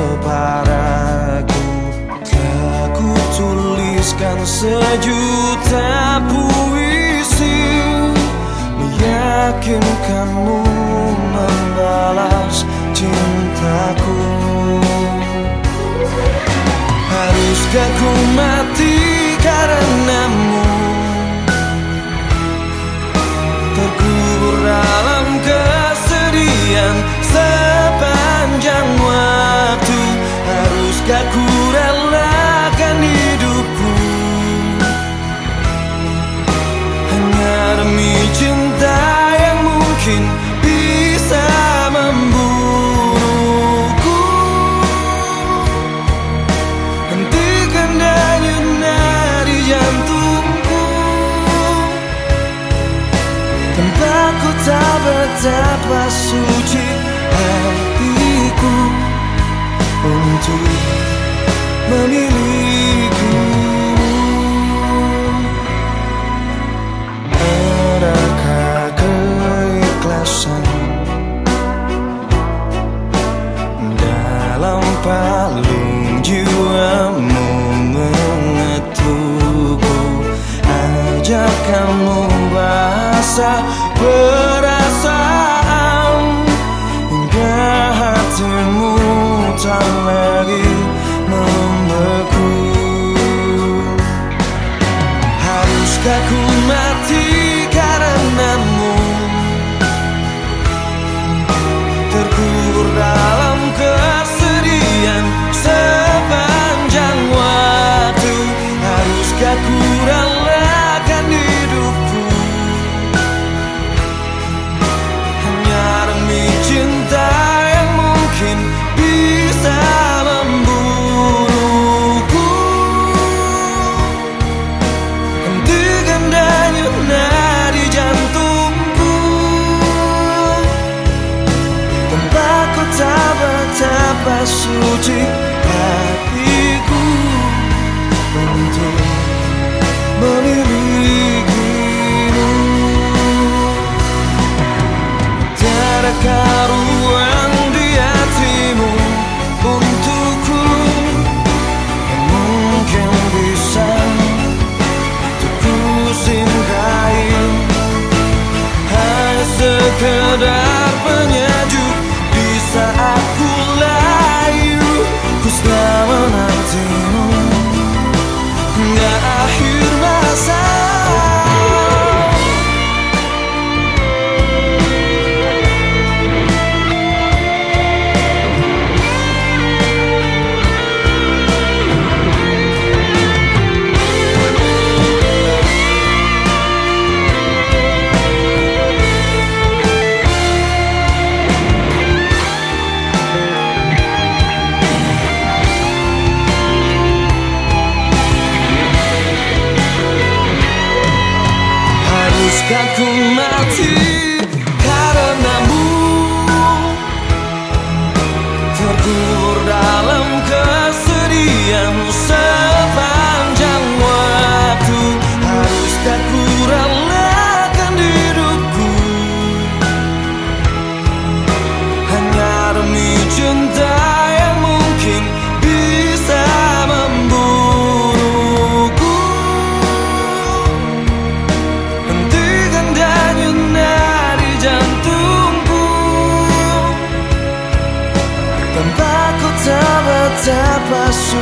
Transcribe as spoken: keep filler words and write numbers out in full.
kepadaku. Telah ku tuliskan sejuta puisi, meyakinkanmu membalas cintaku. Haruskah ku mati karenamu, terkubur dalam kesedihan sepanjang waktu? Haruskah ku relakan hidupku hanya demi cinta yang mungkin bisa membunuhku? Hentikan denyut nadi jantungku, tanpa ku tahu betapa suci hatiku untuk memilikimu. Adakah keikhlasan dalam palung jiwamu mengetukku? Ajak kamu bahasa perasaan hingga hatimu tak lagi membeku. Haruskah ku mati karenamu, terkubur dalam kesedihan sepanjang waktu? Haruskah ku relakan hidupku hanya demi cinta yang mungkin bisa membunuhku? Hentikan denyut nadi jantungku, tanpa ku tahu betapa suci hatiku untuk memilikimu. Tiadakah ruang di hatimu untukku yang mungkin bisa untuk ku singgahi? Hanya sekedar penyejuk di saat ku layu, ku selalu menantimu hingga akhir masa. Haruskah ku mati karenamu, terkubur dalam kesedihan sepanjang waktu? Haruskah ku relakan hidupku hanya demi cinta yang mungkin bisa membunuhku? Hentikan denyut nadi jantungku, tanpa ku tahu betapa suci